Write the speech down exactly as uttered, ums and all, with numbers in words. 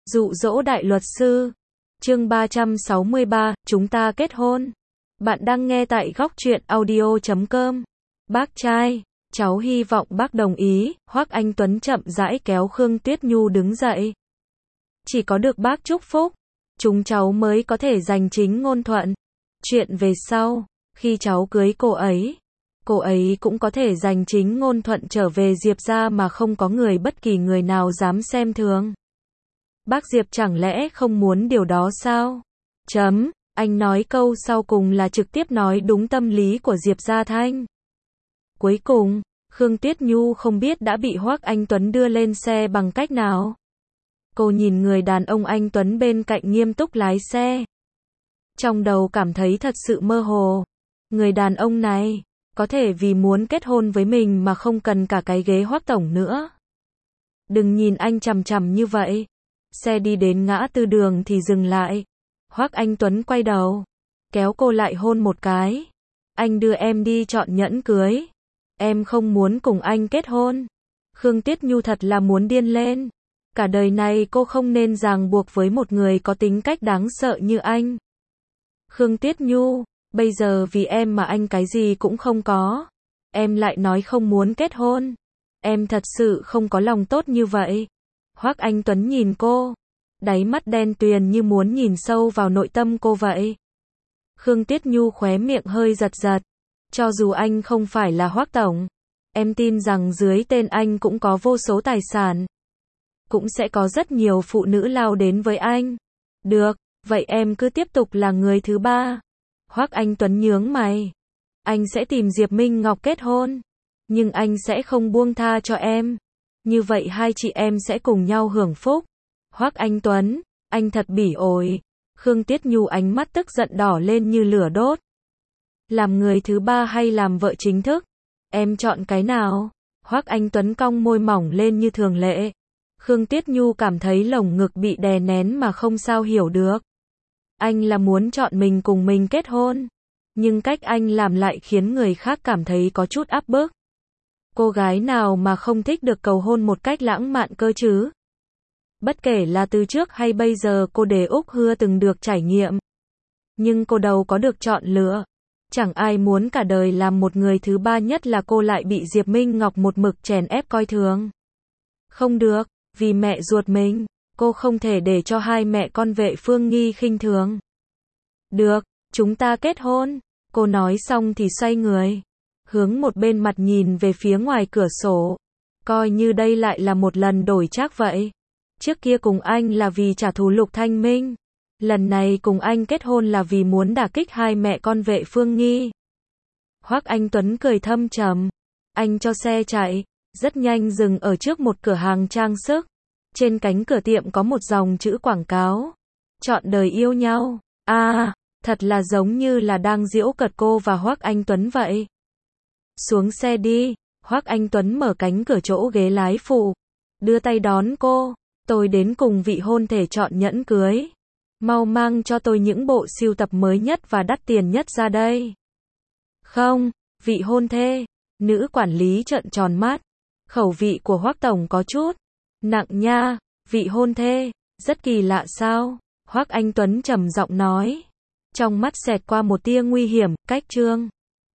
Dụ dỗ đại luật sư. Chương ba trăm sáu mươi ba, chúng ta kết hôn. Bạn đang nghe tại góc truyện audio chấm com. Bác trai, cháu hy vọng bác đồng ý. Hoắc Anh Tuấn chậm rãi kéo Khương Tuyết Nhu đứng dậy. Chỉ có được bác chúc phúc, chúng cháu mới có thể giành chính ngôn thuận. Chuyện về sau, khi cháu cưới cô ấy, cô ấy cũng có thể giành chính ngôn thuận trở về Diệp gia mà không có người bất kỳ người nào dám xem thường. Bác Diệp chẳng lẽ không muốn điều đó sao? Chấm, anh nói câu sau cùng là trực tiếp nói đúng tâm lý của Diệp Gia Thanh. Cuối cùng, Khương Tuyết Nhu không biết đã bị Hoắc Anh Tuấn đưa lên xe bằng cách nào. Cô nhìn người đàn ông anh Tuấn bên cạnh nghiêm túc lái xe. Trong đầu cảm thấy thật sự mơ hồ. Người đàn ông này, có thể vì muốn kết hôn với mình mà không cần cả cái ghế Hoắc tổng nữa. Đừng nhìn anh chằm chằm như vậy. Xe đi đến ngã tư đường thì dừng lại. Hoắc Anh Tuấn quay đầu, kéo cô lại hôn một cái. Anh đưa em đi chọn nhẫn cưới. Em không muốn cùng anh kết hôn. Khương Tuyết Nhu thật là muốn điên lên. Cả đời này cô không nên ràng buộc với một người có tính cách đáng sợ như anh. Khương Tuyết Nhu, bây giờ vì em mà anh cái gì cũng không có. Em lại nói không muốn kết hôn. Em thật sự không có lòng tốt như vậy. Hoắc Anh Tuấn nhìn cô, đáy mắt đen tuyền như muốn nhìn sâu vào nội tâm cô vậy. Khương Tuyết Nhu khóe miệng hơi giật giật. Cho dù anh không phải là Hoắc tổng, em tin rằng dưới tên anh cũng có vô số tài sản. Cũng sẽ có rất nhiều phụ nữ lao đến với anh. Được, vậy em cứ tiếp tục là người thứ ba. Hoắc Anh Tuấn nhướng mày. Anh sẽ tìm Diệp Minh Ngọc kết hôn. Nhưng anh sẽ không buông tha cho em. Như vậy hai chị em sẽ cùng nhau hưởng phúc. Hoắc Anh Tuấn, anh thật bỉ ổi. Khương Tuyết Nhu ánh mắt tức giận đỏ lên như lửa đốt. Làm người thứ ba hay làm vợ chính thức? Em chọn cái nào? Hoắc Anh Tuấn cong môi mỏng lên như thường lệ. Khương Tuyết Nhu cảm thấy lồng ngực bị đè nén mà không sao hiểu được. Anh là muốn chọn mình cùng mình kết hôn. Nhưng cách anh làm lại khiến người khác cảm thấy có chút áp bức. Cô gái nào mà không thích được cầu hôn một cách lãng mạn cơ chứ? Bất kể là từ trước hay bây giờ cô Đề Úc Hưa từng được trải nghiệm. Nhưng cô đâu có được chọn lựa. Chẳng ai muốn cả đời làm một người thứ ba, nhất là cô lại bị Diệp Minh Ngọc một mực chèn ép coi thường. Không được, vì mẹ ruột mình, cô không thể để cho hai mẹ con Vệ Phương Nghi khinh thường. Được, chúng ta kết hôn. Cô nói xong thì xoay người, hướng một bên mặt nhìn về phía ngoài cửa sổ. Coi như đây lại là một lần đổi trác vậy. Trước kia cùng anh là vì trả thù Lục Thanh Minh. Lần này cùng anh kết hôn là vì muốn đả kích hai mẹ con Vệ Phương Nghi. Hoắc Anh Tuấn cười thâm trầm. Anh cho xe chạy, rất nhanh dừng ở trước một cửa hàng trang sức. Trên cánh cửa tiệm có một dòng chữ quảng cáo. Chọn đời yêu nhau. À, thật là giống như là đang giễu cợt cô và Hoắc Anh Tuấn vậy. Xuống xe đi. Hoắc Anh Tuấn mở cánh cửa chỗ ghế lái phụ, đưa tay đón cô. Tôi đến cùng vị hôn thê chọn nhẫn cưới. Mau mang cho tôi những bộ sưu tập mới nhất và đắt tiền nhất ra đây. Không, vị hôn thê. Nữ quản lý trợn tròn mắt. Khẩu vị của Hoắc tổng có chút nặng nha. Vị hôn thê, rất kỳ lạ sao? Hoắc Anh Tuấn trầm giọng nói. Trong mắt xẹt qua một tia nguy hiểm. Cách chương